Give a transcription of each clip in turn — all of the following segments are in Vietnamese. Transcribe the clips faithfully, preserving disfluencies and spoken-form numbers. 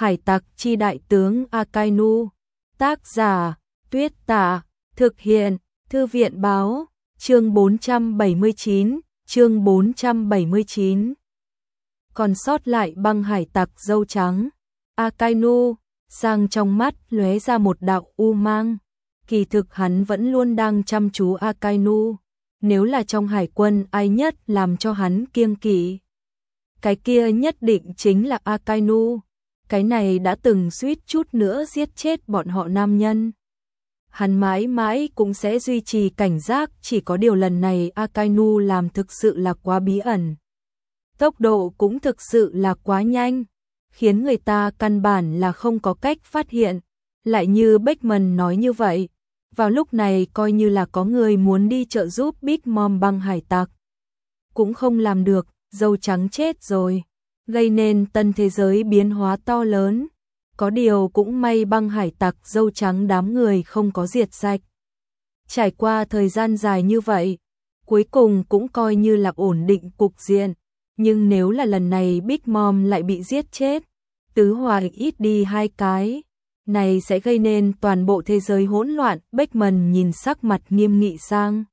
Hải tặc chi đại tướng Akainu. Tác giả Tuyết Tả. Thực hiện Thư viện báo. Chương bốn trăm bảy mươi chín. Chương bốn trăm bảy mươi chín. Còn sót lại băng hải tặc dâu trắng. Akainu. Sang trong mắt lóe ra một đạo u mang. Kỳ thực hắn vẫn luôn đang chăm chú Akainu. Nếu là trong hải quân ai nhất làm cho hắn kiêng kỵ, cái kia nhất định chính là Akainu. Cái này đã từng suýt chút nữa giết chết bọn họ nam nhân. Hắn mãi mãi cũng sẽ duy trì cảnh giác, chỉ có điều lần này Akainu làm thực sự là quá bí ẩn. Tốc độ cũng thực sự là quá nhanh, khiến người ta căn bản là không có cách phát hiện. Lại như Beckman nói như vậy, vào lúc này coi như là có người muốn đi trợ giúp Big Mom băng hải tặc, cũng không làm được, dâu trắng chết rồi, gây nên tân thế giới biến hóa to lớn. Có điều cũng may băng hải tặc dâu trắng đám người không có diệt sạch. Trải qua thời gian dài như vậy, cuối cùng cũng coi như là ổn định cục diện. Nhưng nếu là lần này Big Mom lại bị giết chết, tứ hòa ít đi hai cái, này sẽ gây nên toàn bộ thế giới hỗn loạn. Beckman nhìn sắc mặt nghiêm nghị sang,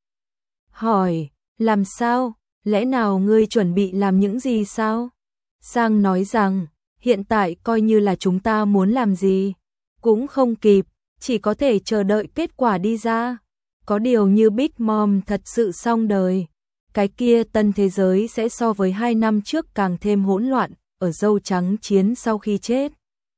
hỏi, làm sao, lẽ nào ngươi chuẩn bị làm những gì sao? Sang nói rằng, hiện tại coi như là chúng ta muốn làm gì cũng không kịp, chỉ có thể chờ đợi kết quả đi ra. Có điều như Big Mom thật sự xong đời, cái kia tân thế giới sẽ so với hai năm trước càng thêm hỗn loạn. Ở dâu trắng chiến sau khi chết,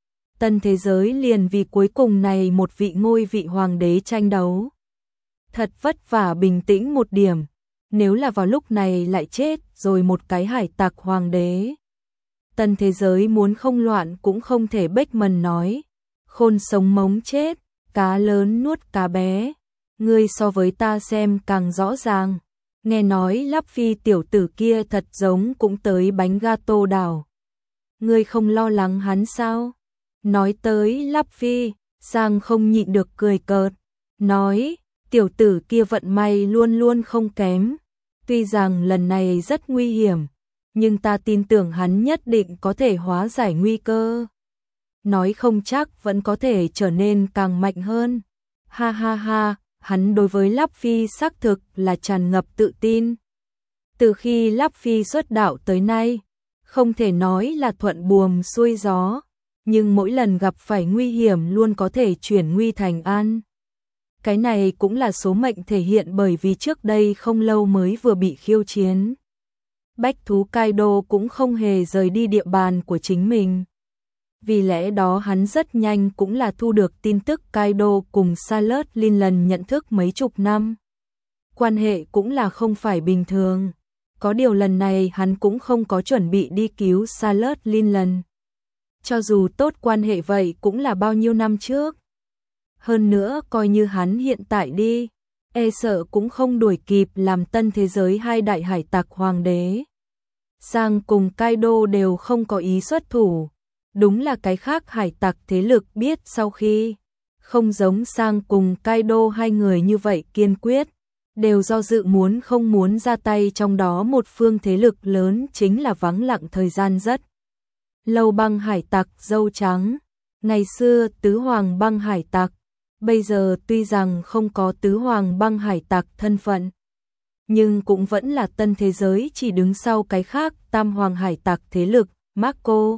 tân thế giới liền vì cuối cùng này một vị ngôi vị hoàng đế tranh đấu. Thật vất vả bình tĩnh một điểm, nếu là vào lúc này lại chết rồi một cái hải tặc hoàng đế, tân thế giới muốn không loạn cũng không thể. Beckman nói, khôn sống mống chết, cá lớn nuốt cá bé, ngươi so với ta xem càng rõ ràng. Nghe nói Lắp Phi tiểu tử kia thật giống cũng tới bánh gato đảo, ngươi không lo lắng hắn sao? Nói tới Lắp Phi, Sang không nhịn được cười cợt, nói, tiểu tử kia vận may luôn luôn không kém, tuy rằng lần này rất nguy hiểm, nhưng ta tin tưởng hắn nhất định có thể hóa giải nguy cơ. Nói không chắc vẫn có thể trở nên càng mạnh hơn. Ha ha ha, hắn đối với Lắp Phi xác thực là tràn ngập tự tin. Từ khi Lắp Phi xuất đạo tới nay, không thể nói là thuận buồm xuôi gió, nhưng mỗi lần gặp phải nguy hiểm luôn có thể chuyển nguy thành an. Cái này cũng là số mệnh thể hiện bởi vì trước đây không lâu mới vừa bị khiêu chiến, bách thú Kaido cũng không hề rời đi địa bàn của chính mình. Vì lẽ đó hắn rất nhanh cũng là thu được tin tức Kaido cùng Sailor Linlan nhận thức mấy chục năm. Quan hệ cũng là không phải bình thường. Có điều lần này hắn cũng không có chuẩn bị đi cứu Sailor Linlan. Cho dù tốt quan hệ vậy cũng là bao nhiêu năm trước. Hơn nữa coi như hắn hiện tại đi, e sợ cũng không đuổi kịp làm tân thế giới hai đại hải tặc hoàng đế. Sang cùng Kaido đều không có ý xuất thủ. Đúng là cái khác hải tặc thế lực biết sau khi không giống Sang cùng Kaido hai người như vậy kiên quyết, đều do dự muốn không muốn ra tay. Trong đó một phương thế lực lớn chính là vắng lặng thời gian rất lâu băng hải tặc dâu trắng. Ngày xưa tứ hoàng băng hải tặc, bây giờ tuy rằng không có tứ hoàng băng hải tặc thân phận, nhưng cũng vẫn là tân thế giới chỉ đứng sau cái khác tam hoàng hải tặc thế lực, Marco.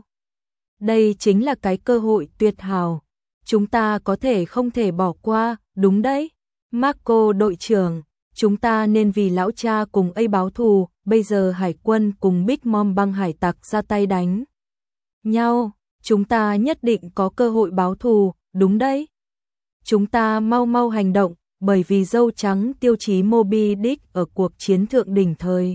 Đây chính là cái cơ hội tuyệt hảo, chúng ta có thể không thể bỏ qua, đúng đấy. Marco đội trưởng, chúng ta nên vì lão cha cùng ấy báo thù, bây giờ hải quân cùng Big Mom băng hải tặc ra tay đánh nhau, chúng ta nhất định có cơ hội báo thù, đúng đấy. Chúng ta mau mau hành động, bởi vì dâu trắng tiêu chí Moby Dick ở cuộc chiến thượng đỉnh thời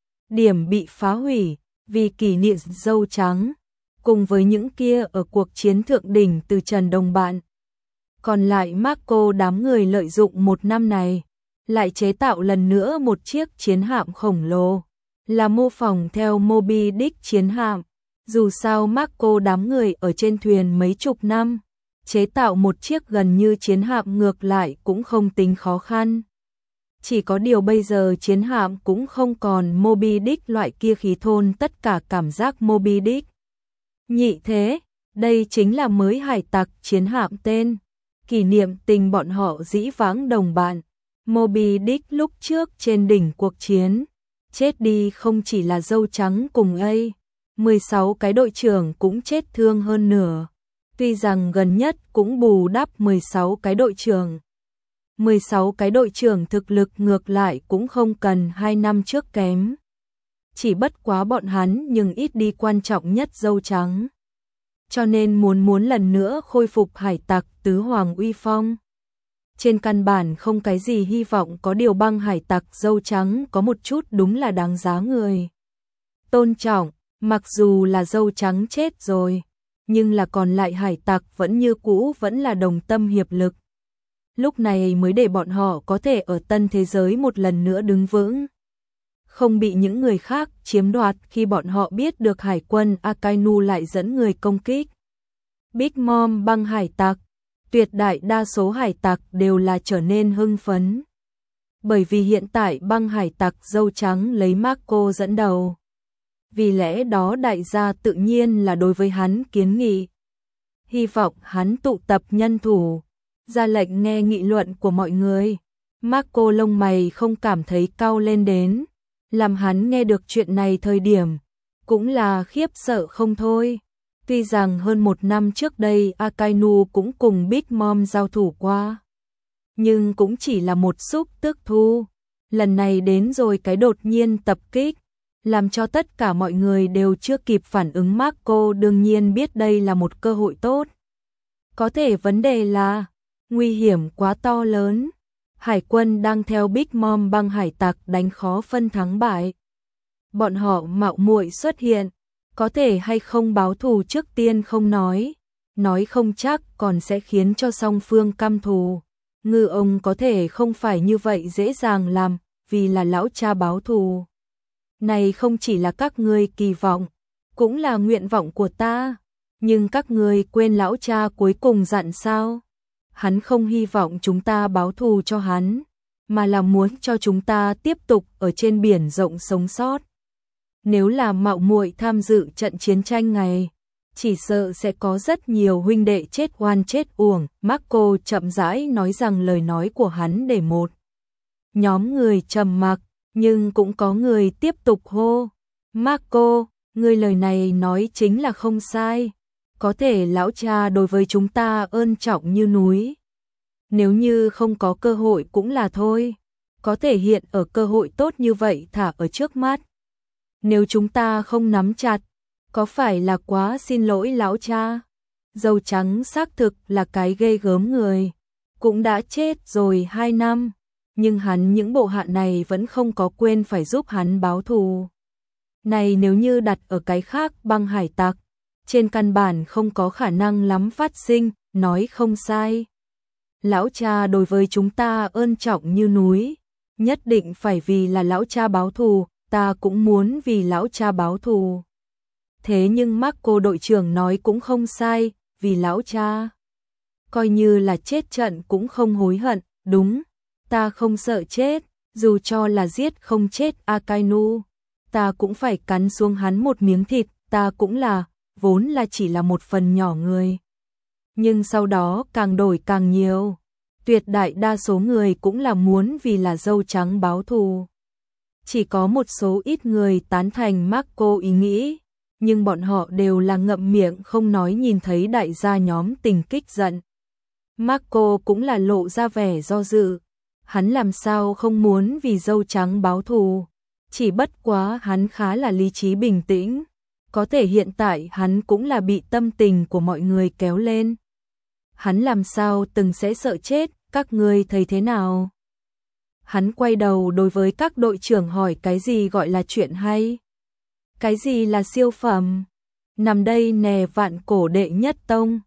điểm bị phá hủy, vì kỷ niệm dâu trắng, cùng với những kia ở cuộc chiến thượng đỉnh từ trần đồng bạn. Còn lại Marco đám người lợi dụng một năm này, lại chế tạo lần nữa một chiếc chiến hạm khổng lồ, là mô phỏng theo Moby Dick chiến hạm. Dù sao Marco đám người ở trên thuyền mấy chục năm, chế tạo một chiếc gần như chiến hạm ngược lại cũng không tính khó khăn. Chỉ có điều bây giờ chiến hạm cũng không còn Moby Dick loại kia khí thôn tất cả cảm giác Moby Dick. Nhị thế, Đây chính là mới hải tặc chiến hạm tên, kỷ niệm tình bọn họ dĩ vãng đồng bạn. Moby Dick lúc trước trên đỉnh cuộc chiến, chết đi không chỉ là dâu trắng cùng A, mười sáu cái đội trưởng cũng chết thương hơn nửa. Tuy rằng gần nhất cũng bù đắp mười sáu cái đội trưởng. mười sáu cái đội trưởng thực lực ngược lại cũng không cần hai năm trước kém. Chỉ bất quá bọn hắn nhưng ít đi quan trọng nhất dâu trắng. Cho nên muốn muốn lần nữa khôi phục hải tặc tứ hoàng uy phong. Trên căn bản không cái gì hy vọng, có điều băng hải tặc dâu trắng có một chút đúng là đáng giá người tôn trọng. Mặc dù là dâu trắng chết rồi, nhưng là còn lại hải tặc vẫn như cũ vẫn là đồng tâm hiệp lực. Lúc này mới để bọn họ có thể ở tân thế giới một lần nữa đứng vững, không bị những người khác chiếm đoạt. Khi bọn họ biết được hải quân Akainu lại dẫn người công kích Big Mom băng hải tặc, tuyệt đại đa số hải tặc đều là trở nên hưng phấn. Bởi vì hiện tại băng hải tặc dâu trắng lấy Marco dẫn đầu. Vì lẽ đó đại gia tự nhiên là đối với hắn kiến nghị. Hy vọng hắn tụ tập nhân thủ, ra lệnh nghe nghị luận của mọi người. Marco lông mày không cảm thấy cau lên đến, làm hắn nghe được chuyện này thời điểm, cũng là khiếp sợ không thôi. Tuy rằng hơn một năm trước đây Akainu cũng cùng Big Mom giao thủ qua, nhưng cũng chỉ là một xúc tức thu. Lần này đến rồi cái đột nhiên tập kích, làm cho tất cả mọi người đều chưa kịp phản ứng. Marco đương nhiên biết đây là một cơ hội tốt. Có thể vấn đề là, nguy hiểm quá to lớn. Hải quân đang theo Big Mom băng hải tặc đánh khó phân thắng bại. Bọn họ mạo muội xuất hiện, có thể hay không báo thù trước tiên không nói, nói không chắc còn sẽ khiến cho song phương căm thù. Ngư ông có thể không phải như vậy dễ dàng làm, vì là lão cha báo thù. Này không chỉ là các ngươi kỳ vọng, cũng là nguyện vọng của ta. Nhưng các ngươi quên lão cha cuối cùng dặn sao? Hắn không hy vọng chúng ta báo thù cho hắn, mà là muốn cho chúng ta tiếp tục ở trên biển rộng sống sót. Nếu là mạo muội tham dự trận chiến tranh này, chỉ sợ sẽ có rất nhiều huynh đệ chết oan chết uổng. Marco chậm rãi nói rằng lời nói của hắn để một nhóm người trầm mặc, nhưng cũng có người tiếp tục hô. Marco, ngươi lời này nói chính là không sai. Có thể lão cha đối với chúng ta ơn trọng như núi. Nếu như không có cơ hội cũng là thôi. Có thể hiện ở cơ hội tốt như vậy thả ở trước mắt. Nếu chúng ta không nắm chặt, có phải là quá xin lỗi lão cha? Dâu trắng xác thực là cái ghê gớm người. Cũng đã chết rồi hai năm. Nhưng hắn những bộ hạ này vẫn không có quên phải giúp hắn báo thù. Này nếu như đặt ở cái khác băng hải tặc, trên căn bản không có khả năng lắm phát sinh, nói không sai. Lão cha đối với chúng ta ơn trọng như núi, nhất định phải vì là lão cha báo thù, ta cũng muốn vì lão cha báo thù. Thế nhưng Marco đội trưởng nói cũng không sai, vì lão cha. Coi như là chết trận cũng không hối hận, đúng, ta không sợ chết, dù cho là giết không chết Akainu, ta cũng phải cắn xuống hắn một miếng thịt, ta cũng là, vốn là chỉ là một phần nhỏ người. Nhưng sau đó càng đổi càng nhiều, tuyệt đại đa số người cũng là muốn vì là dâu trắng báo thù. Chỉ có một số ít người tán thành Marco ý nghĩ, nhưng bọn họ đều là ngậm miệng không nói. Nhìn thấy đại gia nhóm tình kích giận, Marco cũng là lộ ra vẻ do dự. Hắn làm sao không muốn vì dâu trắng báo thù, chỉ bất quá hắn khá là lý trí bình tĩnh. Có thể hiện tại hắn cũng là bị tâm tình của mọi người kéo lên. Hắn làm sao từng sẽ sợ chết, các ngươi thấy thế nào? Hắn quay đầu đối với các đội trưởng hỏi cái gì gọi là chuyện hay? Cái gì là siêu phẩm? Nằm đây nè vạn cổ đệ nhất tông,